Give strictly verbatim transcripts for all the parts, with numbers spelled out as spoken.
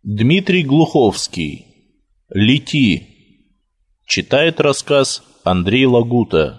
Дмитрий Глуховский. «Лети». Читает рассказ Андрей Лагута.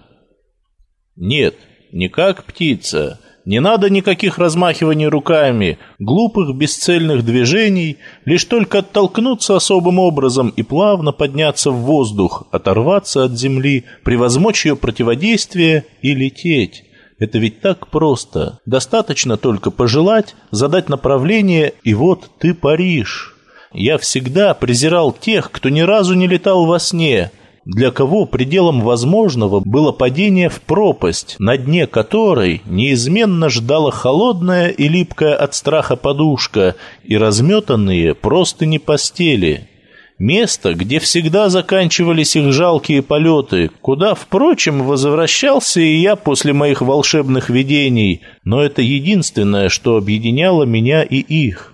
Нет, не как птица. Не надо никаких размахиваний руками, глупых бесцельных движений, лишь только оттолкнуться особым образом и плавно подняться в воздух, оторваться от земли, превозмочь ее противодействие и лететь. Это ведь так просто. Достаточно только пожелать, задать направление, и вот ты паришь. Я всегда презирал тех, кто ни разу не летал во сне, для кого пределом возможного было падение в пропасть, на дне которой неизменно ждала холодная и липкая от страха подушка и разметанные простыни постели. Место, где всегда заканчивались их жалкие полеты, куда, впрочем, возвращался и я после моих волшебных видений, но это единственное, что объединяло меня и их.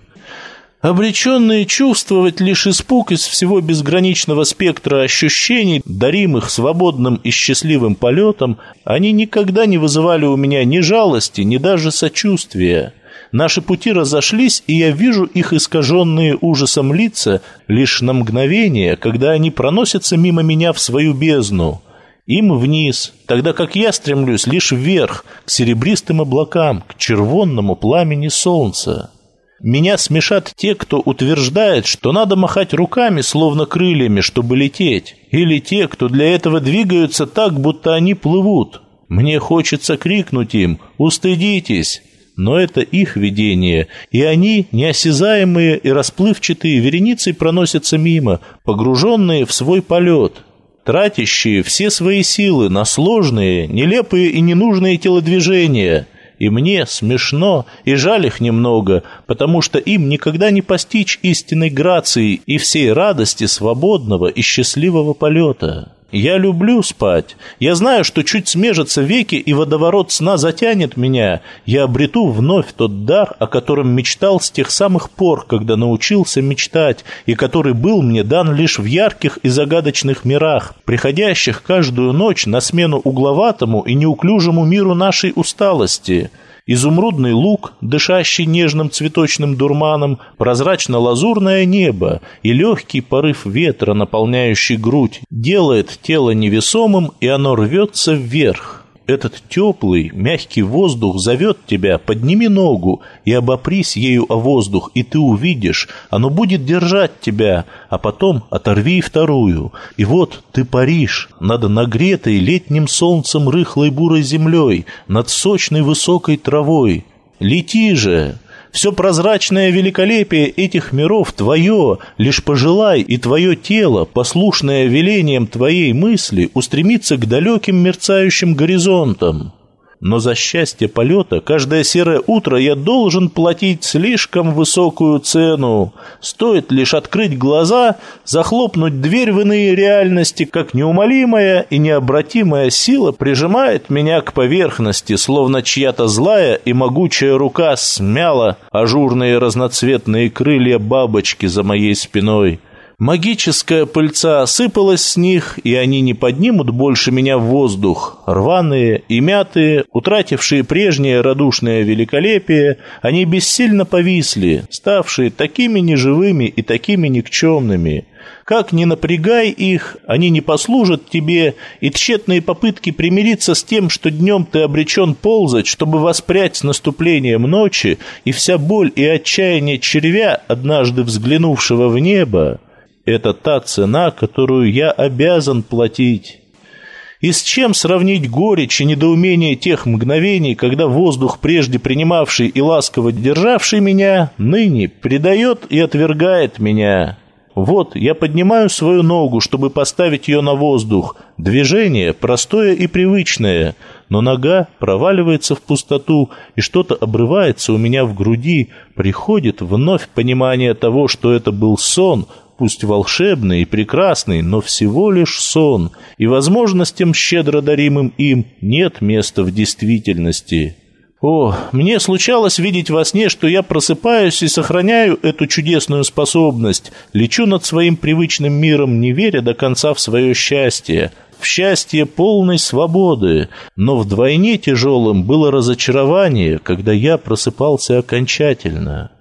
Обреченные чувствовать лишь испуг из всего безграничного спектра ощущений, даримых свободным и счастливым полетом, они никогда не вызывали у меня ни жалости, ни даже сочувствия. Наши пути разошлись, и я вижу их искаженные ужасом лица лишь на мгновение, когда они проносятся мимо меня в свою бездну. Им вниз, тогда как я стремлюсь лишь вверх, к серебристым облакам, к червонному пламени солнца. Меня смешат те, кто утверждает, что надо махать руками, словно крыльями, чтобы лететь, или те, кто для этого двигаются так, будто они плывут. Мне хочется крикнуть им «Устыдитесь!», но это их видение, и они, неосязаемые и расплывчатые, вереницей проносятся мимо, погруженные в свой полет, тратящие все свои силы на сложные, нелепые и ненужные телодвижения. И мне смешно и жаль их немного, потому что им никогда не постичь истинной грации и всей радости свободного и счастливого полета. Я люблю спать. Я знаю, что чуть смежатся веки, и водоворот сна затянет меня. Я обрету вновь тот дар, о котором мечтал с тех самых пор, когда научился мечтать, и который был мне дан лишь в ярких и загадочных мирах, приходящих каждую ночь на смену угловатому и неуклюжему миру нашей усталости. Изумрудный луг, дышащий нежным цветочным дурманом, прозрачно-лазурное небо и легкий порыв ветра, наполняющий грудь, делает тело невесомым, и оно рвется вверх. Этот теплый, мягкий воздух зовет тебя: подними ногу и обопрись ею о воздух, и ты увидишь, оно будет держать тебя, а потом оторви и вторую. И вот ты паришь над нагретой летним солнцем рыхлой бурой землей, над сочной высокой травой. Лети же! Все прозрачное великолепие этих миров твое, лишь пожелай, и твое тело, послушное велениям твоей мысли, устремится к далеким мерцающим горизонтам. Но за счастье полета каждое серое утро я должен платить слишком высокую цену. Стоит лишь открыть глаза, захлопнуть дверь в иные реальности, как неумолимая и необратимая сила прижимает меня к поверхности, словно чья-то злая и могучая рука смяла ажурные разноцветные крылья бабочки за моей спиной. Магическая пыльца осыпалась с них, и они не поднимут больше меня в воздух. Рваные и мятые, утратившие прежнее радушное великолепие, они бессильно повисли, ставшие такими неживыми и такими никчемными. Как ни напрягай их, они не послужат тебе, и тщетные попытки примириться с тем, что днем ты обречен ползать, чтобы воспрять с наступлением ночи, и вся боль и отчаяние червя, однажды взглянувшего в небо, это та цена, которую я обязан платить. И с чем сравнить горечь и недоумение тех мгновений, когда воздух, прежде принимавший и ласково державший меня, ныне предает и отвергает меня? Вот, я поднимаю свою ногу, чтобы поставить ее на воздух. Движение простое и привычное, но нога проваливается в пустоту, и что-то обрывается у меня в груди. Приходит вновь понимание того, что это был сон, пусть волшебный и прекрасный, но всего лишь сон, и возможностям, щедро даримым им, нет места в действительности. О, мне случалось видеть во сне, что я просыпаюсь и сохраняю эту чудесную способность, лечу над своим привычным миром, не веря до конца в свое счастье, в счастье полной свободы, но вдвойне тяжелым было разочарование, когда я просыпался окончательно.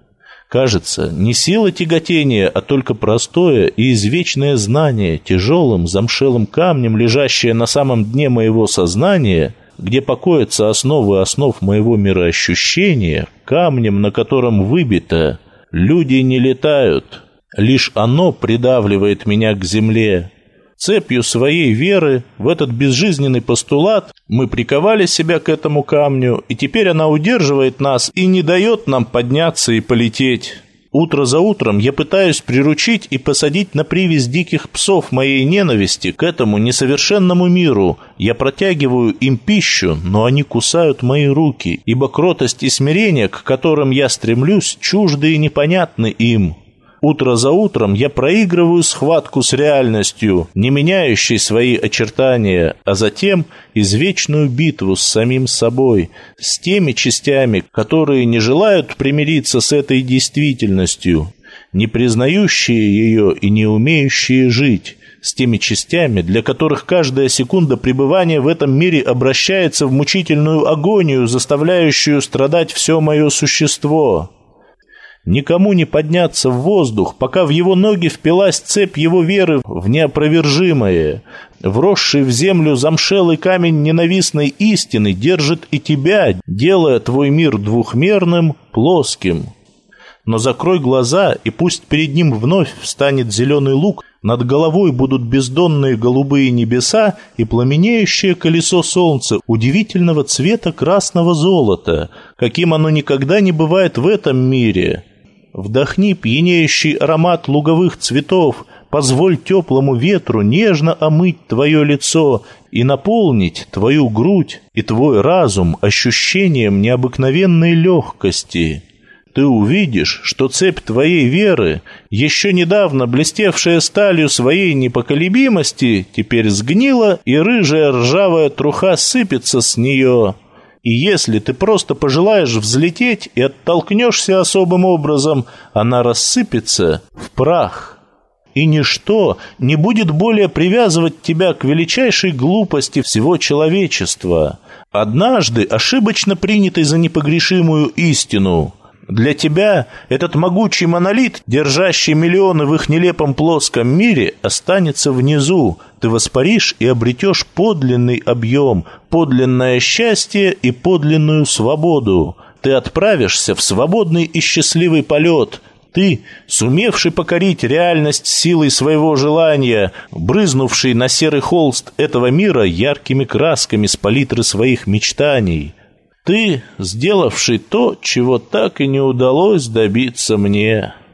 Кажется, не сила тяготения, а только простое и извечное знание, тяжелым замшелым камнем, лежащее на самом дне моего сознания, где покоятся основы основ моего мироощущения, камнем, на котором выбито «Люди не летают». Лишь оно придавливает меня к земле. Цепью своей веры в этот безжизненный постулат мы приковали себя к этому камню, и теперь она удерживает нас и не дает нам подняться и полететь. Утро за утром я пытаюсь приручить и посадить на привязь диких псов моей ненависти к этому несовершенному миру. Я протягиваю им пищу, но они кусают мои руки, ибо кротость и смирение, к которым я стремлюсь, чужды и непонятны им. Утро за утром я проигрываю схватку с реальностью, не меняющей свои очертания, а затем извечную битву с самим собой, с теми частями, которые не желают примириться с этой действительностью, не признающие ее и не умеющие жить, с теми частями, для которых каждая секунда пребывания в этом мире обращается в мучительную агонию, заставляющую страдать все мое существо. Никому не подняться в воздух, пока в его ноги впилась цепь его веры в неопровержимое. Вросший в землю замшелый камень ненавистной истины держит и тебя, делая твой мир двухмерным, плоским. Но закрой глаза, и пусть перед ним вновь встанет зеленый луг, над головой будут бездонные голубые небеса и пламенеющее колесо солнца удивительного цвета красного золота, каким оно никогда не бывает в этом мире. Вдохни пьянеющий аромат луговых цветов, позволь теплому ветру нежно омыть твое лицо и наполнить твою грудь и твой разум ощущением необыкновенной легкости. Ты увидишь, что цепь твоей веры, еще недавно блестевшая сталью своей непоколебимости, теперь сгнила, и рыжая ржавая труха сыпется с нее. И если ты просто пожелаешь взлететь и оттолкнешься особым образом, она рассыпется в прах. И ничто не будет более привязывать тебя к величайшей глупости всего человечества, однажды ошибочно принятой за непогрешимую истину. Для тебя этот могучий монолит, держащий миллионы в их нелепом плоском мире, останется внизу. Ты воспаришь и обретешь подлинный объем, подлинное счастье и подлинную свободу. Ты отправишься в свободный и счастливый полет. Ты, сумевший покорить реальность силой своего желания, брызнувший на серый холст этого мира яркими красками с палитры своих мечтаний. Ты, сделавший то, чего так и не удалось добиться мне».